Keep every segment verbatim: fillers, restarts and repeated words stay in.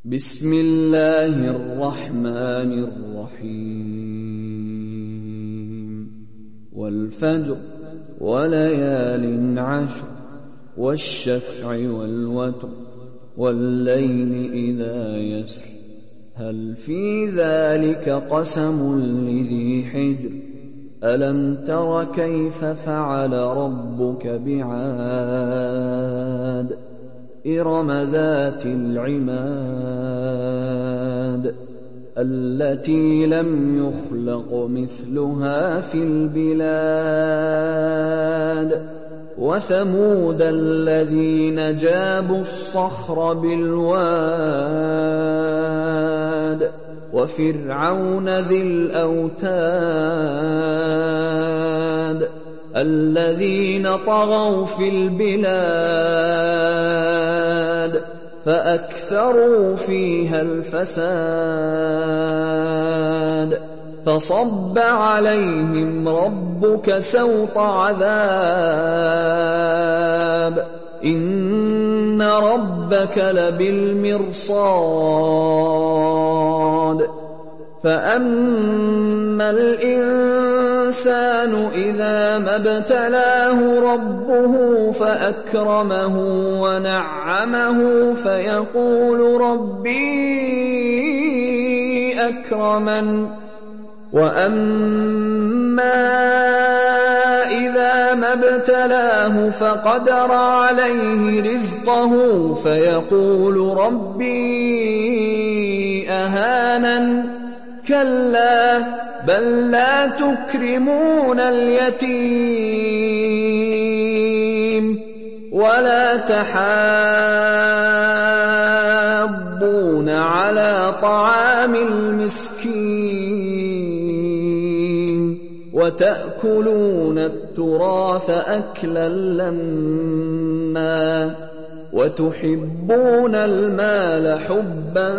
بسم الله الرحمن الرحيم والفجر وليال عشر والشفع والوتر والليل إذا يسر هل في ذلك قسم لذي حجر ألم تر كيف فعل ربك بعاد إرم ذات العماد التي لم يخلق مثلها في البلاد وثمود الذين جابوا الصخر بالواد وفرعون ذي الأوتاد الذين طغوا في البلاد فأكثروا فيها الفساد فصب عليهم ربك سوط عذاب إن ربك لبالمرصاد فأما الإنسان إذا ما ابتلاه ربه فأكرمه ونعمه فيقول ربي أكرمن وأما إذا ما ابتلاه فقدر عليه رزقه فيقول ربي أهانن كلا بل لا تكرمون اليتيم ولا تحاضون على طعام المسكين وتأكلون التراث أكلا لما وتحبون المال حبا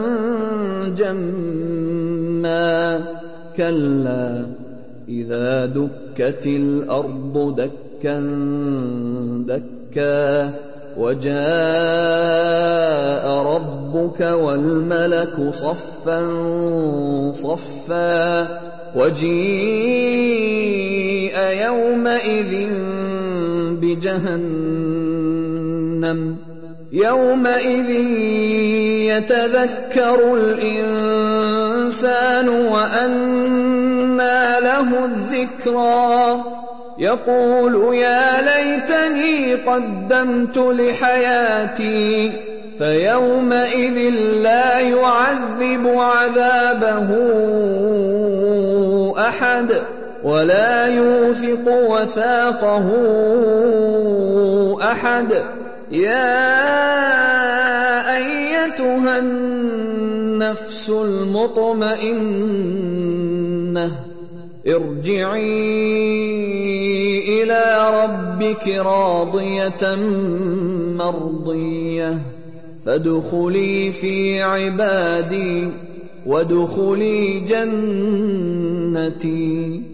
جما كلا إذا دكت الأرض دكا دكا وجاء ربك والملك صفا صفا وجيء يومئذ بجهنم يومئذ يتذكر الإنسان وأنى له الذكرى يقول يا ليتني قدمت لحياتي فيومئذ لا يعذب عذابه أحد ولا يوثق وثاقه أحد يا أيتها النفس المطمئنة ارجعي إلى ربك راضية مرضية فادخلي في عبادي وادخلي جنتي.